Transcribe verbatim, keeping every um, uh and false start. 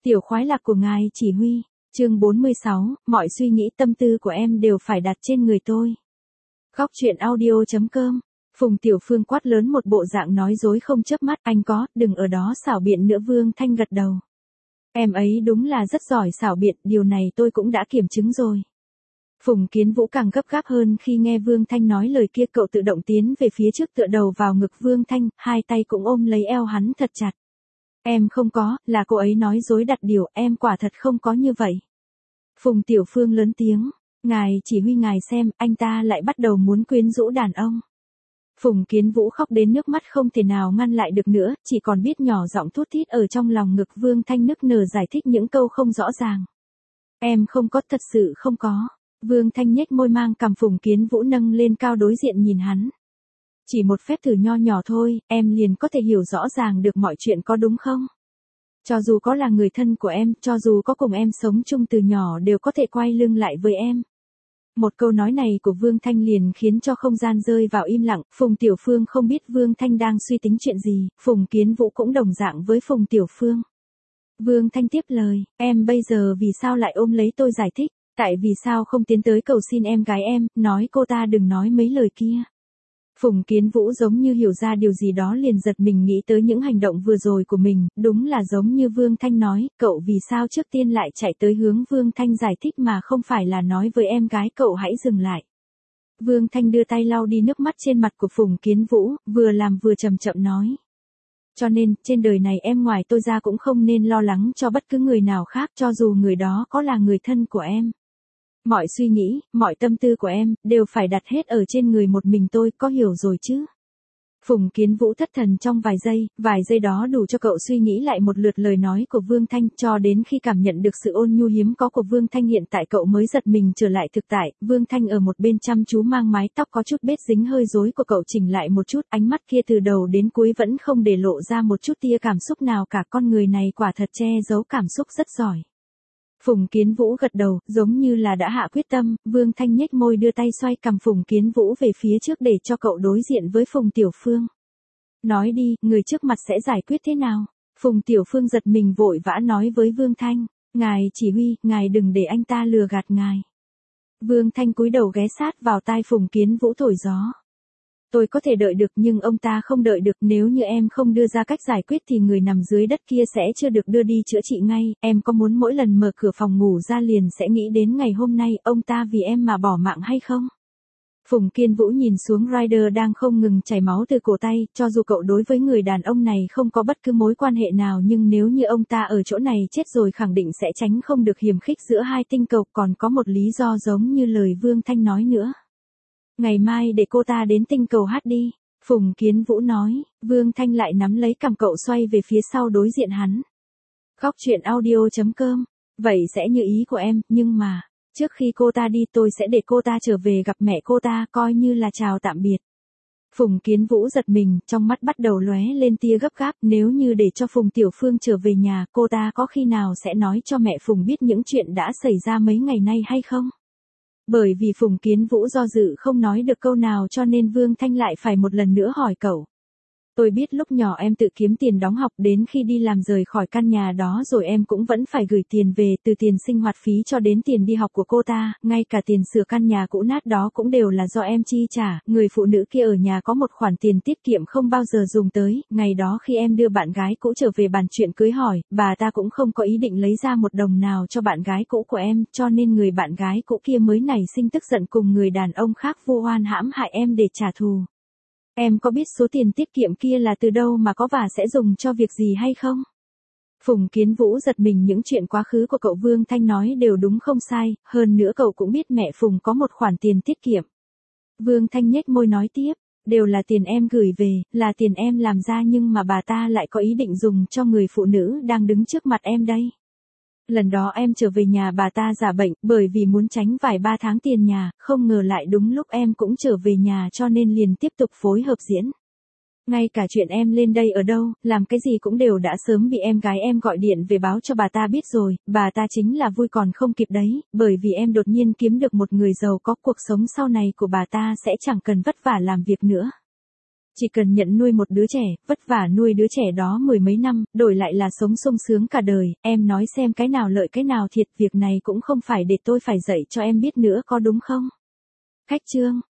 Tiểu khoái lạc của ngài chỉ huy, chương bốn mươi sáu, mọi suy nghĩ tâm tư của em đều phải đặt trên người tôi. Góc truyện audio chấm com. Phùng Tiểu Phương quát lớn một bộ dạng nói dối không chớp mắt, anh có, đừng ở đó xảo biện nữa. Vương Thanh gật đầu. Em ấy đúng là rất giỏi xảo biện, điều này tôi cũng đã kiểm chứng rồi. Phùng Kiến Vũ càng gấp gáp hơn khi nghe Vương Thanh nói lời kia, cậu tự động tiến về phía trước tựa đầu vào ngực Vương Thanh, hai tay cũng ôm lấy eo hắn thật chặt. Em không có, là cô ấy nói dối đặt điều, em quả thật không có như vậy. Phùng Tiểu Phương lớn tiếng, ngài chỉ huy ngài xem, anh ta lại bắt đầu muốn quyến rũ đàn ông. Phùng Kiến Vũ khóc đến nước mắt không thể nào ngăn lại được nữa, chỉ còn biết nhỏ giọng thút thít ở trong lòng ngực Vương Thanh nức nở giải thích những câu không rõ ràng. Em không có, thật sự không có. Vương Thanh nhếch môi mang cằm, Phùng Kiến Vũ nâng lên cao đối diện nhìn hắn. Chỉ một phép thử nho nhỏ thôi, em liền có thể hiểu rõ ràng được mọi chuyện có đúng không? Cho dù có là người thân của em, cho dù có cùng em sống chung từ nhỏ đều có thể quay lưng lại với em. Một câu nói này của Vương Thanh liền khiến cho không gian rơi vào im lặng, Phùng Tiểu Phương không biết Vương Thanh đang suy tính chuyện gì, Phùng Kiến Vũ cũng đồng dạng với Phùng Tiểu Phương. Vương Thanh tiếp lời, em bây giờ vì sao lại ôm lấy tôi giải thích, tại vì sao không tiến tới cầu xin em gái em, nói cô ta đừng nói mấy lời kia. Phùng Kiến Vũ giống như hiểu ra điều gì đó liền giật mình nghĩ tới những hành động vừa rồi của mình, đúng là giống như Vương Thanh nói, cậu vì sao trước tiên lại chạy tới hướng Vương Thanh giải thích mà không phải là nói với em gái cậu hãy dừng lại. Vương Thanh đưa tay lau đi nước mắt trên mặt của Phùng Kiến Vũ, vừa làm vừa chậm chậm nói. Cho nên, trên đời này em ngoài tôi ra cũng không nên lo lắng cho bất cứ người nào khác, cho dù người đó có là người thân của em. Mọi suy nghĩ, mọi tâm tư của em, đều phải đặt hết ở trên người một mình tôi, có hiểu rồi chứ? Phùng Kiến Vũ thất thần trong vài giây, vài giây đó đủ cho cậu suy nghĩ lại một lượt lời nói của Vương Thanh, cho đến khi cảm nhận được sự ôn nhu hiếm có của Vương Thanh hiện tại cậu mới giật mình trở lại thực tại. Vương Thanh ở một bên chăm chú mang mái tóc có chút bết dính hơi rối của cậu chỉnh lại một chút, ánh mắt kia từ đầu đến cuối vẫn không để lộ ra một chút tia cảm xúc nào cả, con người này quả thật che giấu cảm xúc rất giỏi. Phùng Kiến Vũ gật đầu, giống như là đã hạ quyết tâm, Vương Thanh nhếch môi đưa tay xoay cầm Phùng Kiến Vũ về phía trước để cho cậu đối diện với Phùng Tiểu Phương. Nói đi, người trước mặt sẽ giải quyết thế nào? Phùng Tiểu Phương giật mình vội vã nói với Vương Thanh, ngài chỉ huy, ngài đừng để anh ta lừa gạt ngài. Vương Thanh cúi đầu ghé sát vào tai Phùng Kiến Vũ thổi gió. Tôi có thể đợi được nhưng ông ta không đợi được, nếu như em không đưa ra cách giải quyết thì người nằm dưới đất kia sẽ chưa được đưa đi chữa trị ngay, em có muốn mỗi lần mở cửa phòng ngủ ra liền sẽ nghĩ đến ngày hôm nay ông ta vì em mà bỏ mạng hay không? Phùng Kiên Vũ nhìn xuống Ryder đang không ngừng chảy máu từ cổ tay, cho dù cậu đối với người đàn ông này không có bất cứ mối quan hệ nào nhưng nếu như ông ta ở chỗ này chết rồi khẳng định sẽ tránh không được hiềm khích giữa hai tinh cầu, còn có một lý do giống như lời Vương Thanh nói nữa. Ngày mai để cô ta đến tinh cầu hát đi, Phùng Kiến Vũ nói, Vương Thanh lại nắm lấy cằm cậu xoay về phía sau đối diện hắn. Góc truyện audio chấm com, vậy sẽ như ý của em, nhưng mà, trước khi cô ta đi tôi sẽ để cô ta trở về gặp mẹ cô ta coi như là chào tạm biệt. Phùng Kiến Vũ giật mình, trong mắt bắt đầu lóe lên tia gấp gáp, nếu như để cho Phùng Tiểu Phương trở về nhà, cô ta có khi nào sẽ nói cho mẹ Phùng biết những chuyện đã xảy ra mấy ngày nay hay không? Bởi vì Phùng Kiến Vũ do dự không nói được câu nào cho nên Vương Thanh lại phải một lần nữa hỏi cậu. Tôi biết lúc nhỏ em tự kiếm tiền đóng học, đến khi đi làm rời khỏi căn nhà đó rồi em cũng vẫn phải gửi tiền về, từ tiền sinh hoạt phí cho đến tiền đi học của cô ta, ngay cả tiền sửa căn nhà cũ nát đó cũng đều là do em chi trả. Người phụ nữ kia ở nhà có một khoản tiền tiết kiệm không bao giờ dùng tới, ngày đó khi em đưa bạn gái cũ trở về bàn chuyện cưới hỏi, bà ta cũng không có ý định lấy ra một đồng nào cho bạn gái cũ của em, cho nên người bạn gái cũ kia mới nảy sinh tức giận cùng người đàn ông khác vu oan hãm hại em để trả thù. Em có biết số tiền tiết kiệm kia là từ đâu mà có và sẽ dùng cho việc gì hay không? Phùng Kiến Vũ giật mình, những chuyện quá khứ của cậu Vương Thanh nói đều đúng không sai, hơn nữa cậu cũng biết mẹ Phùng có một khoản tiền tiết kiệm. Vương Thanh nhếch môi nói tiếp, đều là tiền em gửi về, là tiền em làm ra nhưng mà bà ta lại có ý định dùng cho người phụ nữ đang đứng trước mặt em đây. Lần đó em trở về nhà bà ta giả bệnh, bởi vì muốn tránh vài ba tháng tiền nhà, không ngờ lại đúng lúc em cũng trở về nhà cho nên liền tiếp tục phối hợp diễn. Ngay cả chuyện em lên đây ở đâu, làm cái gì cũng đều đã sớm bị em gái em gọi điện về báo cho bà ta biết rồi, bà ta chính là vui còn không kịp đấy, bởi vì em đột nhiên kiếm được một người giàu có, cuộc sống sau này của bà ta sẽ chẳng cần vất vả làm việc nữa. Chỉ cần nhận nuôi một đứa trẻ, vất vả nuôi đứa trẻ đó mười mấy năm, đổi lại là sống sung sướng cả đời, em nói xem cái nào lợi cái nào thiệt, việc này cũng không phải để tôi phải dạy cho em biết nữa có đúng không? Khách trương,